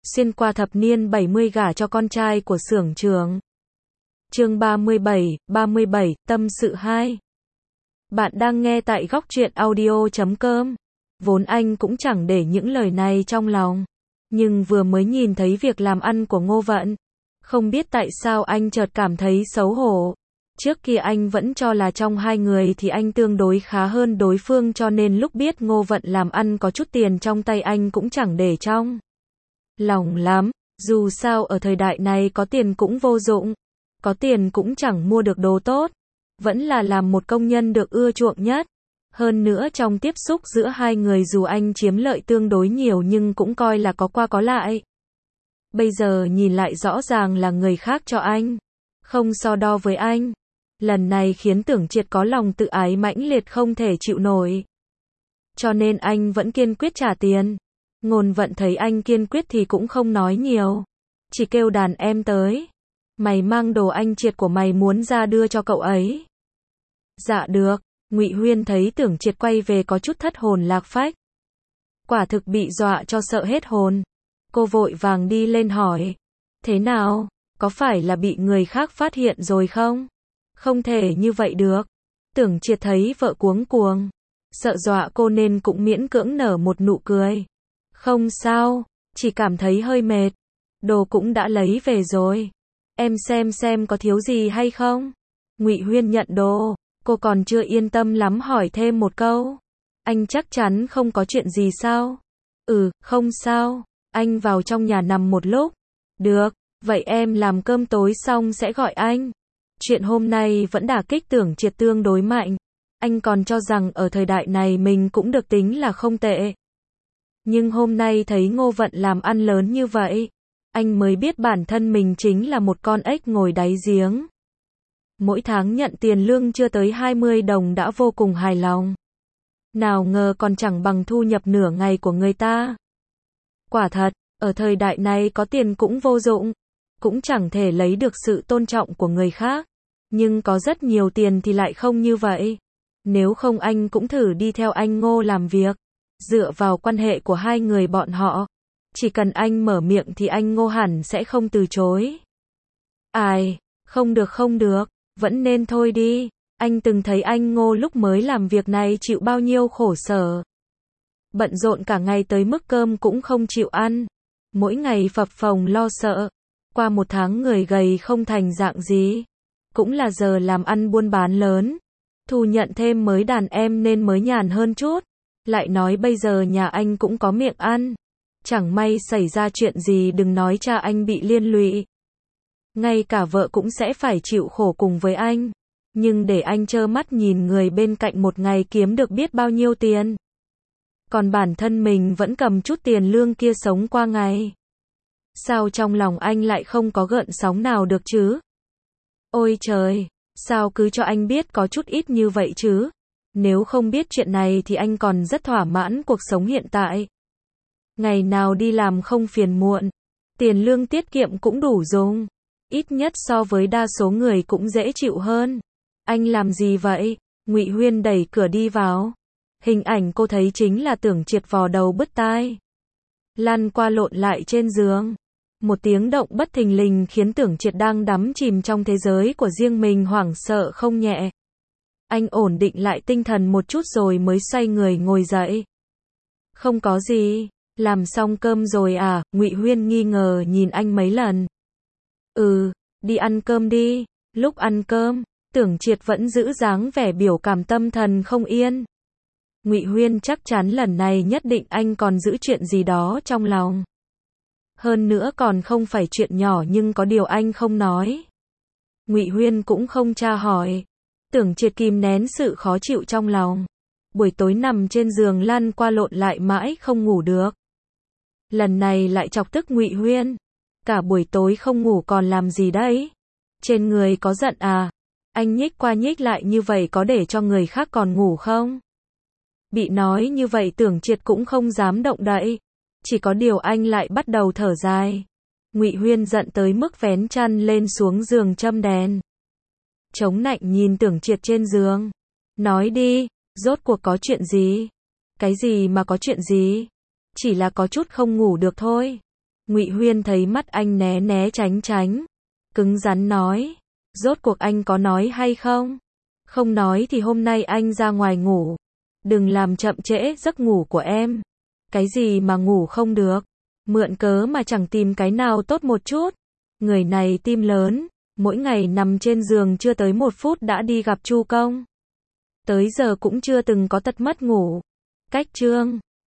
xuyên qua thập niên 70 gả cho con trai của xưởng trưởng. Chương 37, tâm sự 2. Bạn đang nghe tại góc truyện audio.com. Vốn anh cũng chẳng để những lời này trong lòng, nhưng vừa mới nhìn thấy việc làm ăn của Ngô Vận, không biết tại sao anh chợt cảm thấy xấu hổ. Trước kia anh vẫn cho là trong hai người thì anh tương đối khá hơn đối phương, cho nên lúc biết Ngô Vận làm ăn có chút tiền trong tay anh cũng chẳng để trong lòng lắm. Dù sao ở thời đại này có tiền cũng vô dụng, có tiền cũng chẳng mua được đồ tốt, vẫn là làm một công nhân được ưa chuộng nhất. Hơn nữa trong tiếp xúc giữa hai người dù anh chiếm lợi tương đối nhiều nhưng cũng coi là có qua có lại. Bây giờ nhìn lại rõ ràng là người khác cho anh, không so đo với anh. Lần này khiến Tưởng Triệt có lòng tự ái mãnh liệt không thể chịu nổi. Cho nên anh vẫn kiên quyết trả tiền. Ngôn Vận thấy anh kiên quyết thì cũng không nói nhiều, chỉ kêu đàn em tới. Mày mang đồ anh Triệt của mày muốn ra đưa cho cậu ấy. Dạ được. Ngụy Huyên thấy Tưởng Triệt quay về có chút thất hồn lạc phách. Quả thực bị dọa cho sợ hết hồn. Cô vội vàng đi lên hỏi. Thế nào? Có phải là bị người khác phát hiện rồi không? Không thể như vậy được. Tưởng Triệt thấy vợ cuống cuồng, sợ dọa cô nên cũng miễn cưỡng nở một nụ cười. Không sao, chỉ cảm thấy hơi mệt. Đồ cũng đã lấy về rồi. Em xem có thiếu gì hay không? Ngụy Huyên nhận đồ, cô còn chưa yên tâm lắm hỏi thêm một câu. Anh chắc chắn không có chuyện gì sao? Không sao. Anh vào trong nhà nằm một lúc. Được, vậy em làm cơm tối xong sẽ gọi anh. Chuyện hôm nay vẫn đả kích Tưởng Triệt tương đối mạnh. Anh còn cho rằng ở thời đại này mình cũng được tính là không tệ. Nhưng hôm nay thấy Ngô Vận làm ăn lớn như vậy, anh mới biết bản thân mình chính là một con ếch ngồi đáy giếng. Mỗi tháng nhận tiền lương chưa tới 20 đồng đã vô cùng hài lòng. Nào ngờ còn chẳng bằng thu nhập nửa ngày của người ta. Quả thật, ở thời đại này có tiền cũng vô dụng, cũng chẳng thể lấy được sự tôn trọng của người khác. Nhưng có rất nhiều tiền thì lại không như vậy. Nếu không anh cũng thử đi theo anh Ngô làm việc. Dựa vào quan hệ của hai người bọn họ, chỉ cần anh mở miệng thì anh Ngô hẳn sẽ không từ chối. Ai, không được, vẫn nên thôi đi. Anh từng thấy anh Ngô lúc mới làm việc này chịu bao nhiêu khổ sở. Bận rộn cả ngày tới mức cơm cũng không chịu ăn. Mỗi ngày phập phồng lo sợ. Qua một tháng người gầy không thành dạng gì. Cũng là giờ làm ăn buôn bán lớn. Thu nhận thêm mới đàn em nên mới nhàn hơn chút. Lại nói bây giờ nhà anh cũng có miệng ăn. Chẳng may xảy ra chuyện gì đừng nói cha anh bị liên lụy. Ngay cả vợ cũng sẽ phải chịu khổ cùng với anh. Nhưng để anh trơ mắt nhìn người bên cạnh một ngày kiếm được biết bao nhiêu tiền. Còn bản thân mình vẫn cầm chút tiền lương kia sống qua ngày. Sao trong lòng anh lại không có gợn sóng nào được chứ? Ôi trời, sao cứ cho anh biết có chút ít như vậy chứ? Nếu không biết chuyện này thì anh còn rất thỏa mãn cuộc sống hiện tại. Ngày nào đi làm không phiền muộn, tiền lương tiết kiệm cũng đủ dùng. Ít nhất so với đa số người cũng dễ chịu hơn. Anh làm gì vậy? Ngụy Huyên đẩy cửa đi vào. Hình ảnh cô thấy chính là Tưởng Triệt vò đầu bứt tai, lăn qua lộn lại trên giường. Một tiếng động bất thình lình khiến Tưởng Triệt đang đắm chìm trong thế giới của riêng mình hoảng sợ không nhẹ. Anh ổn định lại tinh thần một chút rồi mới xoay người ngồi dậy. Không có gì, làm xong cơm rồi à? Ngụy Huyên nghi ngờ nhìn anh mấy lần. Đi ăn cơm đi. Lúc ăn cơm, Tưởng Triệt vẫn giữ dáng vẻ biểu cảm tâm thần không yên. Ngụy Huyên chắc chắn lần này nhất định anh còn giữ chuyện gì đó trong lòng. Hơn nữa còn không phải chuyện nhỏ nhưng có điều anh không nói. Ngụy Huyên cũng không tra hỏi. Tưởng Triệt kìm nén sự khó chịu trong lòng. Buổi tối nằm trên giường lăn qua lộn lại mãi không ngủ được. Lần này lại chọc tức Ngụy Huyên. Cả buổi tối không ngủ còn làm gì đấy? Trên người có giận à? Anh nhích qua nhích lại như vậy có để cho người khác còn ngủ không? Bị nói như vậy Tưởng Triệt cũng không dám động đậy. Chỉ có điều anh lại bắt đầu thở dài. Ngụy Huyên giận tới mức vén chăn lên xuống giường châm đèn. Chống nạnh nhìn Tưởng Triệt trên giường. Nói đi, rốt cuộc có chuyện gì? Cái gì mà có chuyện gì? Chỉ là có chút không ngủ được thôi. Ngụy Huyên thấy mắt anh né né tránh tránh, cứng rắn nói, rốt cuộc anh có nói hay không? Không nói thì hôm nay anh ra ngoài ngủ, đừng làm chậm trễ giấc ngủ của em. Cái gì mà ngủ không được? Mượn cớ mà chẳng tìm cái nào tốt một chút. Người này tim lớn, mỗi ngày nằm trên giường chưa tới 1 phút đã đi gặp Chu Công. Tới giờ cũng chưa từng có tật mất ngủ. Cách chương